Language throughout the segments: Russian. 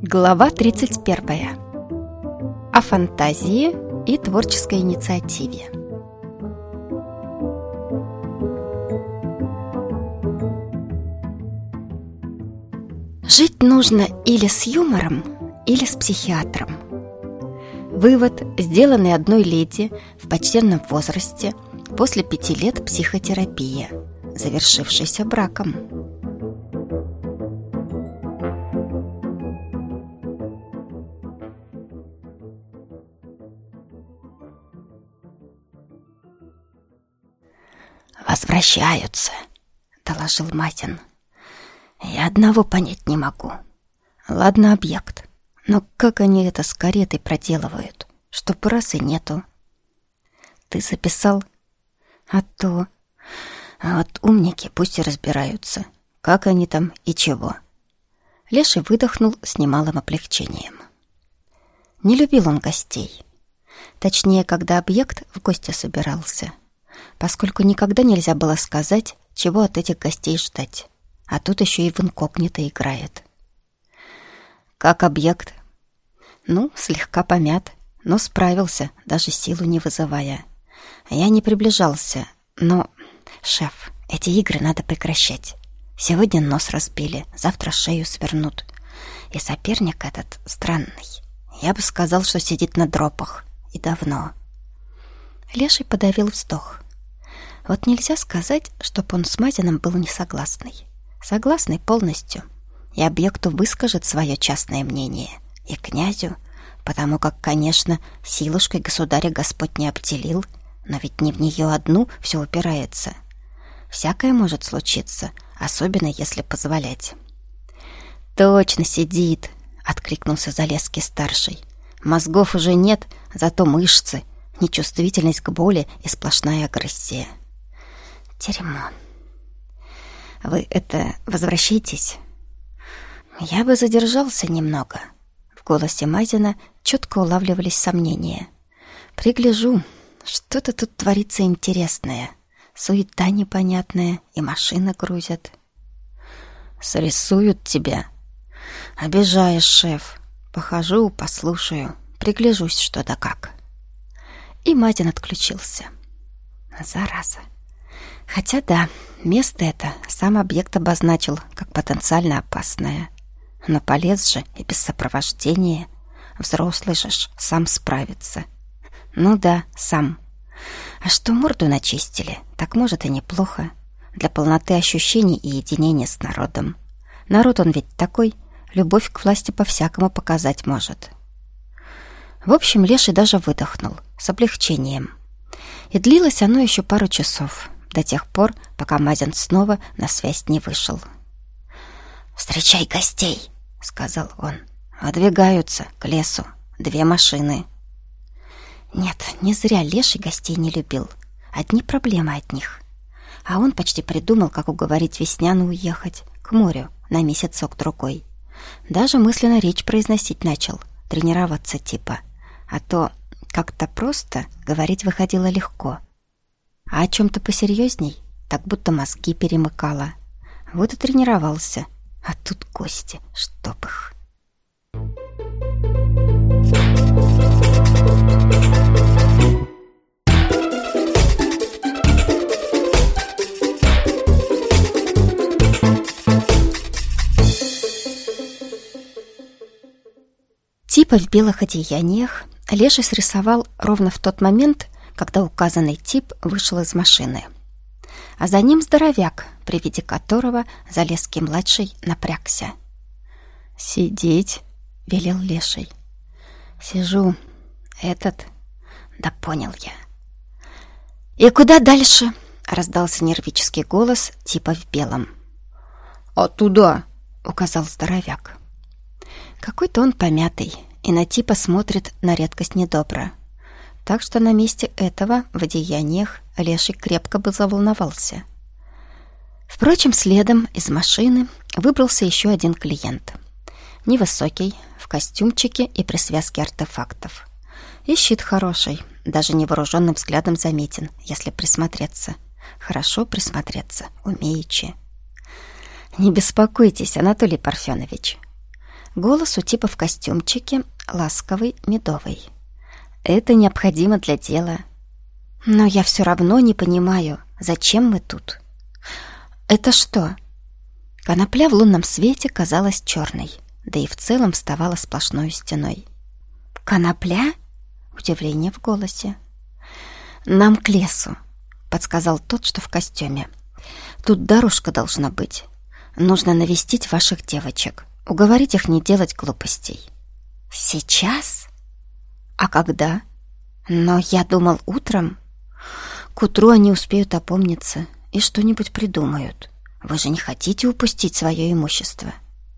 Глава 31. О фантазии и творческой инициативе. Жить нужно или с юмором, или с психиатром. Вывод, сделанный одной леди в почтенном возрасте после 5 лет психотерапии, завершившейся браком. «Возвращаются», — доложил Матин. «Я одного понять не могу. Ладно, объект, но как они это с каретой проделывают, чтоб раз и нету?» «Ты записал?» «А то. А вот умники пусть и разбираются, как они там и чего». Леший выдохнул с немалым облегчением. Не любил он гостей. Точнее, когда объект в гости собирался, поскольку никогда нельзя было сказать, чего от этих гостей ждать. А тут еще и в инкогнито играет. Как объект? Ну, слегка помят, но справился, даже силу не вызывая. Я не приближался, но... Шеф, эти игры надо прекращать. Сегодня нос разбили, завтра шею свернут. И соперник этот странный. Я бы сказал, что сидит на дропах. И давно. Леший подавил вздох. Вот нельзя сказать, чтоб он с Матиным был не согласный. Согласный полностью. И объекту выскажет свое частное мнение. И князю, потому как, конечно, силушкой государя Господь не обделил, но ведь не в нее одну все упирается. Всякое может случиться, особенно если позволять. «Точно сидит!» — откликнулся Залесский-старший. «Мозгов уже нет, зато мышцы, нечувствительность к боли и сплошная агрессия». «Дерьмо. Вы возвращайтесь?» «Я бы задержался немного». В голосе Мазина четко улавливались сомнения. «Пригляжу, что-то тут творится интересное. Суета непонятная, и машины грузят». «Срисуют тебя?» «Обижаешь, шеф. Похожу, послушаю, пригляжусь, что да как». И Мазин отключился. Зараза. Хотя да, место это сам объект обозначил как потенциально опасное. Но полез же и без сопровождения. Взрослый же ж сам справится. Ну да, сам. А что морду начистили, так может и неплохо. Для полноты ощущений и единения с народом. Народ он ведь такой, любовь к власти по-всякому показать может. В общем, Леший даже выдохнул с облегчением. И длилось оно еще пару часов, до тех пор, пока Мазин снова на связь не вышел. «Встречай гостей!» — сказал он. «Выдвигаются к лесу. 2 машины». Нет, не зря Леший гостей не любил. Одни проблемы от них. А он почти придумал, как уговорить Весняну уехать к морю на месяцок-другой. Даже мысленно речь произносить начал, тренироваться типа. А то как-то просто говорить выходило легко. А о чем-то посерьезней, так будто мозги перемыкало. Вот и тренировался. А тут гости, чтоб их. Типа в белых одеяниях Леший срисовал ровно в тот момент, когда указанный тип вышел из машины. А за ним здоровяк, при виде которого Залесский-младший напрягся. «Сидеть», — велел Леший. «Сижу. Да понял я». «И куда дальше?» — раздался нервический голос типа в белом. «А туда», — указал здоровяк. Какой-то он помятый, и на типа смотрит на редкость недобро. Так что на месте этого в одеяниях Леший крепко бы заволновался. Впрочем, следом из машины выбрался еще один клиент. Невысокий, в костюмчике и при связке артефактов. И щит хороший, даже невооруженным взглядом заметен, если присмотреться. Хорошо присмотреться, умеючи. «Не беспокойтесь, Анатолий Парфенович». Голос у типа в костюмчике ласковый, медовый. Это необходимо для дела. Но я все равно не понимаю, зачем мы тут. Это что? Конопля в лунном свете казалась черной, да и в целом вставала сплошной стеной. Конопля? Удивление в голосе. Нам к лесу, подсказал тот, что в костюме. Тут дорожка должна быть. Нужно навестить ваших девочек, уговорить их не делать глупостей. Сейчас? А когда? Но я думал утром. К утру они успеют опомниться и что-нибудь придумают. Вы же не хотите упустить свое имущество?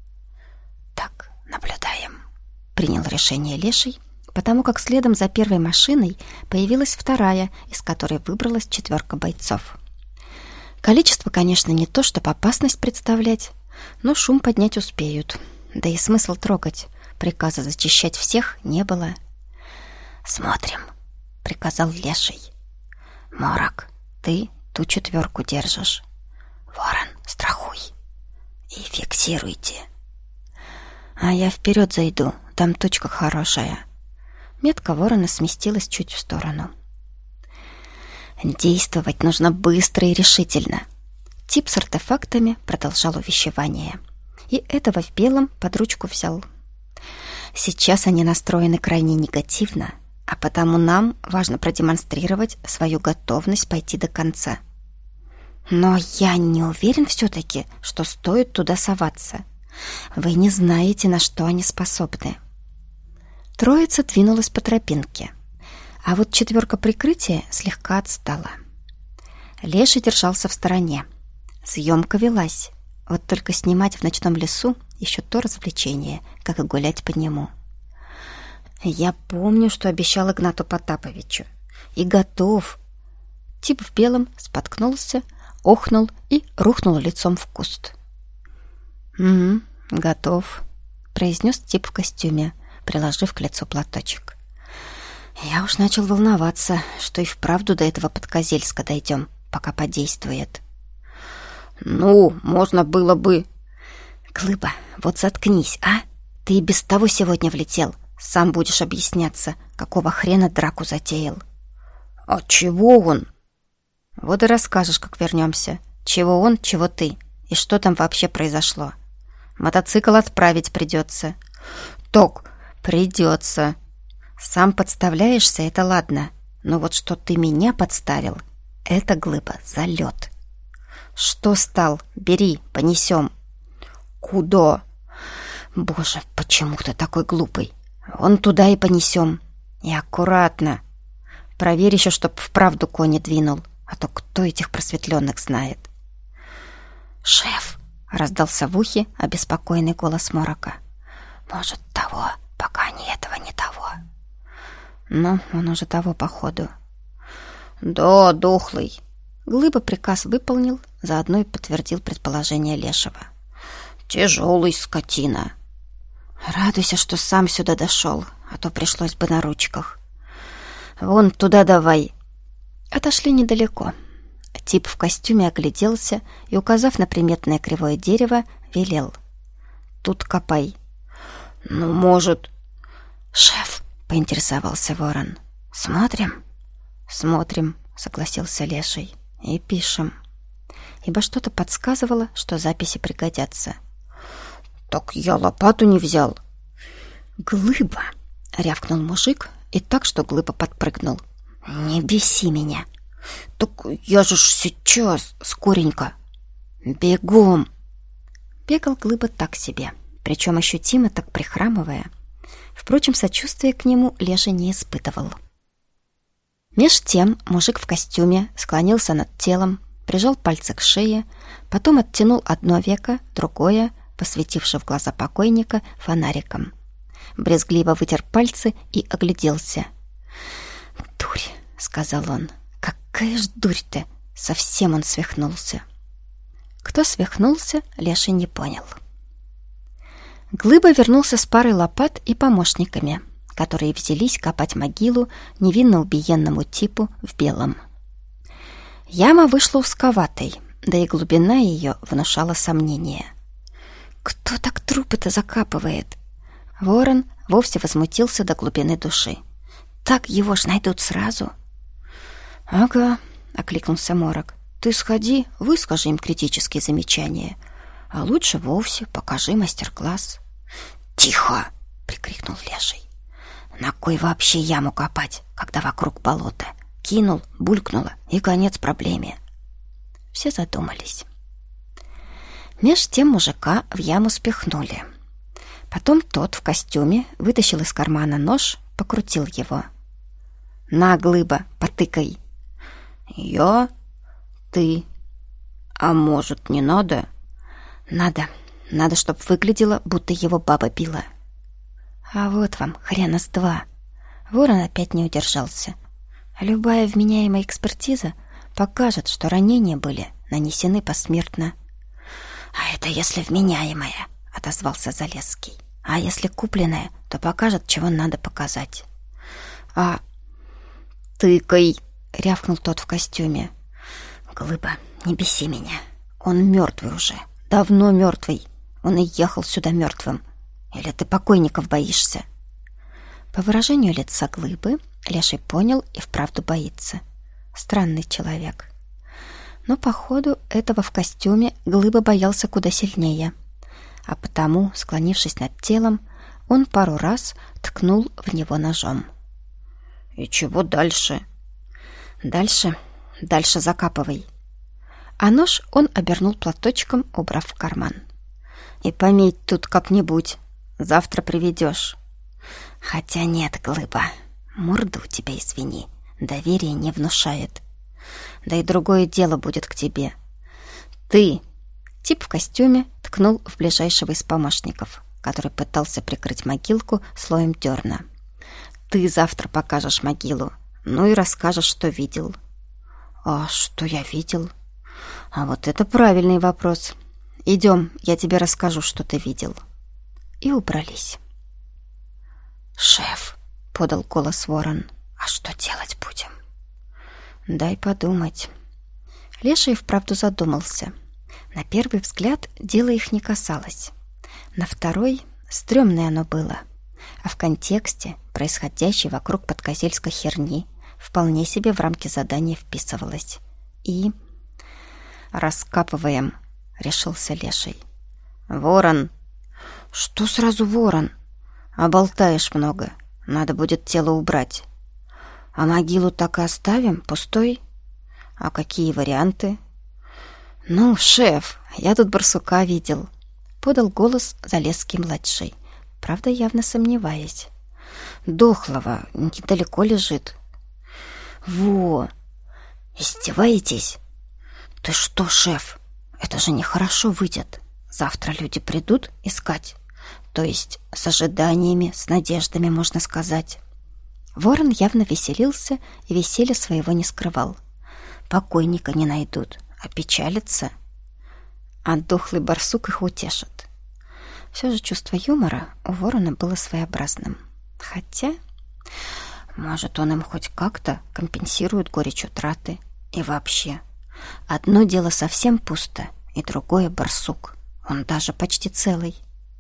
Так, наблюдаем. Принял решение Леший, потому как следом за первой машиной появилась вторая, из которой выбралась 4 бойцов. Количество, конечно, не то, чтобы опасность представлять, но шум поднять успеют. Да и смысл трогать. Приказа зачищать всех не было. «Смотрим», — приказал Леший. «Морок, ты ту 4 держишь. Ворон, страхуй. И фиксируйте. А я вперед зайду, там точка хорошая». Метка ворона сместилась чуть в сторону. Действовать нужно быстро и решительно. Тип с артефактами продолжал увещевание. И этого в белом под ручку взял. Сейчас они настроены крайне негативно, а потому нам важно продемонстрировать свою готовность пойти до конца. Но я не уверен все-таки, что стоит туда соваться. Вы не знаете, на что они способны. Троица двинулась по тропинке, а вот 4 прикрытия слегка отстала. Леший держался в стороне. Съемка велась, вот только снимать в ночном лесу еще то развлечение, как и гулять по нему. Я помню, что обещал Игнату Потаповичу. И готов. Тип в белом споткнулся, охнул и рухнул лицом в куст. «Угу, готов», — произнес тип в костюме, приложив к лицу платочек. Я уж начал волноваться, что и вправду до этого Подкозельска дойдем, пока подействует. «Ну, можно было бы...» «Глыба, вот заткнись, а? Ты и без того сегодня влетел. Сам будешь объясняться, какого хрена драку затеял». «А чего он?» «Вот и расскажешь, как вернемся. Чего он, чего ты, и что там вообще произошло. Мотоцикл отправить придется». «Так, придется. Сам подставляешься, это ладно. Но вот что ты меня подставил, это, Глыба, залет». «Что стал? Бери, понесем». «Куда?» «Боже, почему ты такой глупый? Вон туда и понесем. И аккуратно. Проверь еще, чтоб вправду кони двинул, а то кто этих просветленных знает». «Шеф!» — раздался в ухе обеспокоенный голос Морока. «Может, того, пока они этого не того». «Ну, он уже того, походу». «Да, дохлый». Глыба приказ выполнил, заодно и подтвердил предположение Лешего. «Тяжелый скотина». «Радуйся, что сам сюда дошел, а то пришлось бы на ручках». «Вон туда давай». Отошли недалеко. Тип в костюме огляделся и, указав на приметное кривое дерево, велел: «Тут копай». «Ну, может...» «Шеф», — поинтересовался ворон, — «смотрим?» «Смотрим», — согласился Леший. «И пишем». Ибо что-то подсказывало, что записи пригодятся. «Так я лопату не взял». «Глыба!» — рявкнул мужик, и так, что Глыба подпрыгнул. «Не беси меня!» «Так я же ж сейчас, скоренько!» «Бегом!» Бегал Глыба так себе, причем ощутимо так прихрамывая. Впрочем, сочувствия к нему Леша не испытывал. Меж тем мужик в костюме склонился над телом, прижал пальцы к шее, потом оттянул одно веко, другое, посветивши в глаза покойника фонариком. Брезгливо вытер пальцы и огляделся. «Дурь!» — сказал он. «Какая ж дурь-то!» Совсем он свихнулся. Кто свихнулся, Леша не понял. Глыба вернулся с парой лопат и помощниками, которые взялись копать могилу невинно убиенному типу в белом. Яма вышла узковатой, да и глубина ее внушала сомнения. «Кто так трупы-то закапывает?» Ворон вовсе возмутился до глубины души. «Так его ж найдут сразу!» «Ага», — окликнулся Морок. «Ты сходи, выскажи им критические замечания, а лучше вовсе покажи мастер-класс». «Тихо!» — прикрикнул Леший. «На кой вообще яму копать, когда вокруг болото? Кинул, булькнуло, и конец проблеме». Все задумались. Меж тем мужика в яму спихнули. Потом тот в костюме вытащил из кармана нож, покрутил его. «На, глыба, потыкай!» «Я? Ты? А может, не надо?» «Надо. Надо, чтоб выглядело, будто его баба била». «А вот вам, хрена с два». Ворон опять не удержался. Любая вменяемая экспертиза покажет, что ранения были нанесены посмертно. «А это если вменяемая», — отозвался Залесский. «А если купленная, то покажет, чего надо показать». «А тыкай!» — рявкнул тот в костюме. «Глыба, не беси меня. Он мертвый уже, давно мертвый. Он и ехал сюда мертвым. Или ты покойников боишься?» По выражению лица Глыбы Леший понял и вправду боится. Странный человек. Но, походу, этого в костюме Глыба боялся куда сильнее. А потому, склонившись над телом, он пару раз ткнул в него ножом. «И чего дальше?» Дальше закапывай». А нож он обернул платочком, убрав в карман. «И пометь тут как-нибудь. Завтра приведешь». «Хотя нет, Глыба, морду у тебя, извини, доверие не внушает. Да и другое дело будет к тебе. Ты...» Тип в костюме ткнул в ближайшего из помощников, который пытался прикрыть могилку слоем дерна. «Ты завтра покажешь могилу, ну и расскажешь, что видел». «А что я видел?» «А вот это правильный вопрос. Идем, я тебе расскажу, что ты видел». И убрались. «Шеф», — подал голос Ворон, — «а что делать будем?» «Дай подумать». Леший вправду задумался. На первый взгляд дело их не касалось. На второй стрёмное оно было. А в контексте происходящей вокруг подкозельской херни вполне себе в рамки задания вписывалось. И... «Раскапываем», — решился Леший. «Ворон!» «Что сразу ворон?» «А болтаешь много. Надо будет тело убрать». «А могилу так и оставим, пустой?» «А какие варианты?» «Ну, шеф, я тут барсука видел», — подал голос Залесский-младший, правда, явно сомневаясь. «Дохлого, недалеко лежит». «Во! Издеваетесь?» «Ты что, шеф, это же нехорошо выйдет. Завтра люди придут искать. То есть с ожиданиями, с надеждами, можно сказать». Ворон явно веселился и веселья своего не скрывал. «Покойника не найдут, опечалятся. А дохлый барсук их утешит». Все же чувство юмора у Ворона было своеобразным. Хотя, может, он им хоть как-то компенсирует горечь утраты. И вообще, одно дело совсем пусто, и другое — барсук. Он даже почти целый.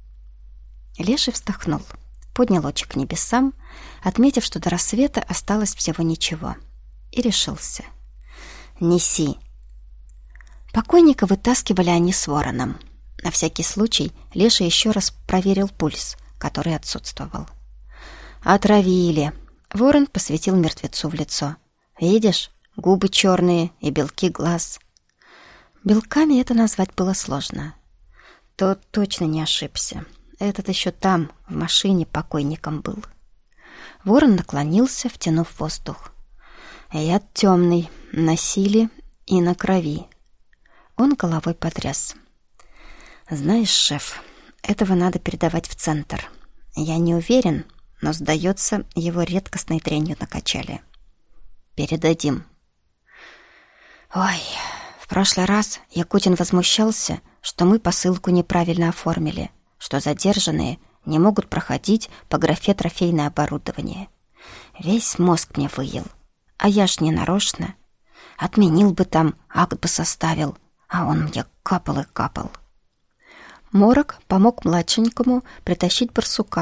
Леший вздохнул, поднял очи к небесам, отметив, что до рассвета осталось всего ничего, и решился. «Неси». Покойника вытаскивали они с Вороном. На всякий случай Леший еще раз проверил пульс, который отсутствовал. «Отравили». Ворон посветил мертвецу в лицо. «Видишь, губы черные и белки глаз». Белками это назвать было сложно. Тот точно не ошибся. Этот еще там, в машине, покойником был. Ворон наклонился, втянув воздух. «Яд темный, на силе и на крови». Он головой потряс. «Знаешь, шеф, этого надо передавать в центр. Я не уверен, но, сдается, его редкостной дрянью накачали. Передадим». «Ой, в прошлый раз Якутин возмущался, что мы посылку неправильно оформили, что задержанные не могут проходить по графе «трофейное оборудование». Весь мозг мне выел, а я ж не нарочно. Отменил бы там, акт бы составил, а он мне капал и капал». Морок помог младшенькому притащить барсука,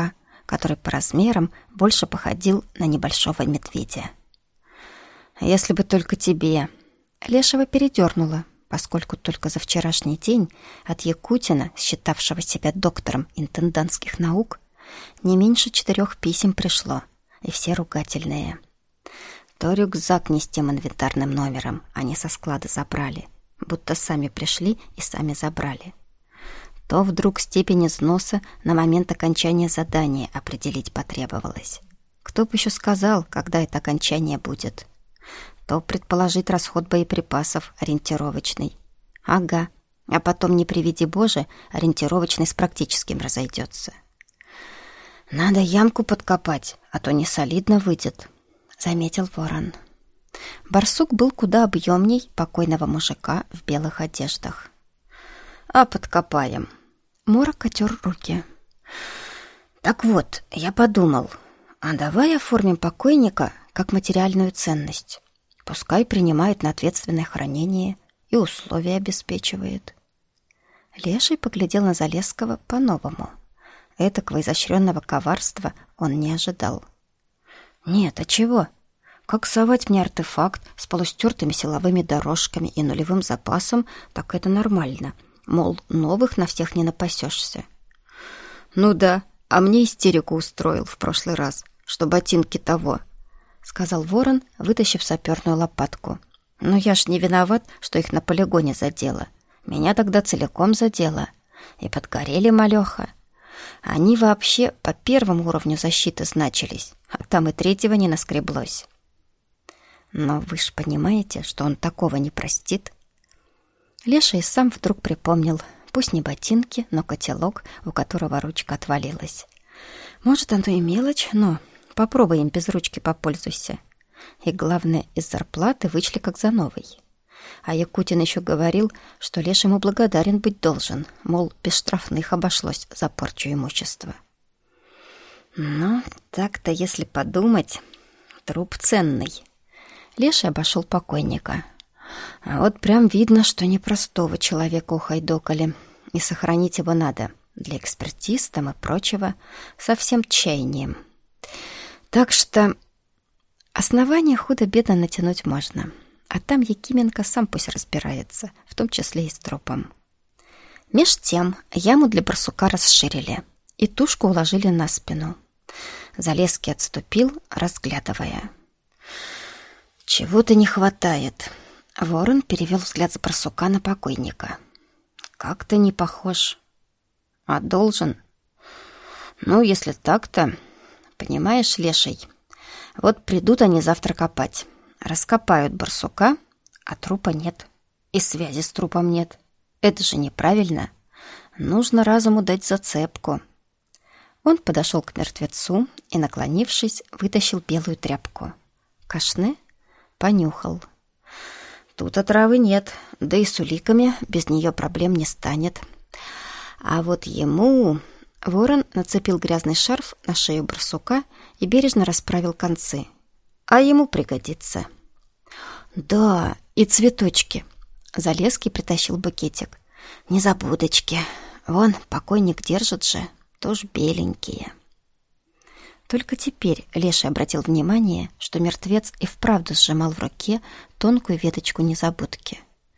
который по размерам больше походил на небольшого медведя. «Если бы только тебе...» Лешего передернуло, поскольку только за вчерашний день от Якутина, считавшего себя доктором интендантских наук, не меньше 4 писем пришло, и все ругательные. То рюкзак не с тем инвентарным номером они со склада забрали, будто сами пришли и сами забрали. То вдруг степень износа на момент окончания задания определить потребовалось. Кто бы еще сказал, когда это окончание будет? То предположить расход боеприпасов ориентировочный. Ага, а потом, не приведи Боже, ориентировочный с практическим разойдется. «Надо ямку подкопать, а то не солидно выйдет», — заметил Ворон. Барсук был куда объемней покойного мужика в белых одеждах. «А подкопаем». Морок отер руки. «Так вот, я подумал, а давай оформим покойника как материальную ценность. Пускай принимает на ответственное хранение и условия обеспечивает». Леший поглядел на Залесского по-новому. Этакого изощренного коварства он не ожидал. «Нет, а чего? Как совать мне артефакт с полустертыми силовыми дорожками и нулевым запасом, так это нормально. Мол, новых на всех не напасешься». «Ну да, а мне истерику устроил в прошлый раз, что ботинки того», — сказал Ворон, вытащив саперную лопатку. «Но я ж не виноват, что их на полигоне задело. Меня тогда целиком задело. И подгорели малёха. Они вообще по 1 уровню защиты значились, а там и 3 не наскреблось». «Но вы ж понимаете, что он такого не простит». Леший сам вдруг припомнил, пусть не ботинки, но котелок, у которого ручка отвалилась. Может, оно и мелочь, но попробуй им без ручки попользуйся. И главное, из зарплаты вычли как за новый. А Якутин еще говорил, что Леша ему благодарен быть должен, мол, без штрафных обошлось за порчу имущества. Но так-то, если подумать, труп ценный. Леший обошел покойника. А вот прям видно, что непростого человека ухайдокали, и сохранить его надо для экспертиз там и прочего со всем чаянием. Так что основание худо-бедно натянуть можно, а там Якименко сам пусть разбирается, в том числе и с трупом. Меж тем яму для барсука расширили и тушку уложили на спину. Залесский отступил, разглядывая. «Чего-то не хватает». Ворон перевел взгляд с барсука на покойника. «Как-то не похож». «А должен?» «Ну, если так-то... Понимаешь, Леший, вот придут они завтра копать. Раскопают барсука, а трупа нет. И связи с трупом нет. Это же неправильно. Нужно разуму дать зацепку». Он подошел к мертвецу и, наклонившись, вытащил белую тряпку. Кашне понюхал. Тут отравы нет, да и с уликами без нее проблем не станет. А вот ему... Ворон нацепил грязный шарф на шею барсука и бережно расправил концы. А ему пригодится. Да, и цветочки. Залесский притащил букетик. Незабудочки. Вон, покойник держит же, тоже беленькие. Только теперь Леший обратил внимание, что мертвец и вправду сжимал в руке тонкую веточку незабудки.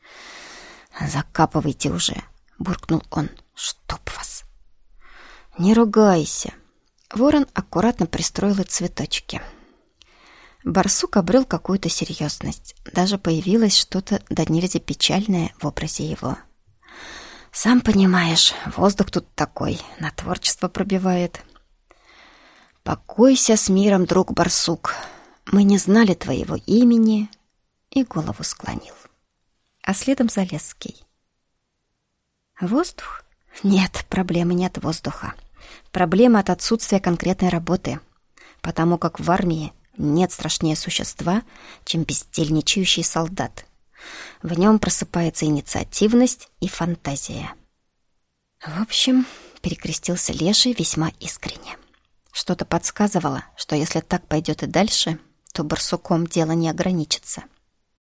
«Закапывайте уже!» — буркнул он. «Чтоб вас!» «Не ругайся!» Ворон аккуратно пристроил и цветочки. Барсук обрел какую-то серьезность. Даже появилось что-то до нельзя печальное в образе его. «Сам понимаешь, воздух тут такой, на творчество пробивает». «Покойся с миром, друг барсук. Мы не знали твоего имени». И голову склонил. А следом Залесский. «Воздух? Нет, проблемы не от воздуха. Проблема от отсутствия конкретной работы. Потому как в армии нет страшнее существа, чем бездельничающий солдат. В нем просыпается инициативность и фантазия». В общем, перекрестился Леший весьма искренне. Что-то подсказывало, что если так пойдет и дальше, то барсуком дело не ограничится.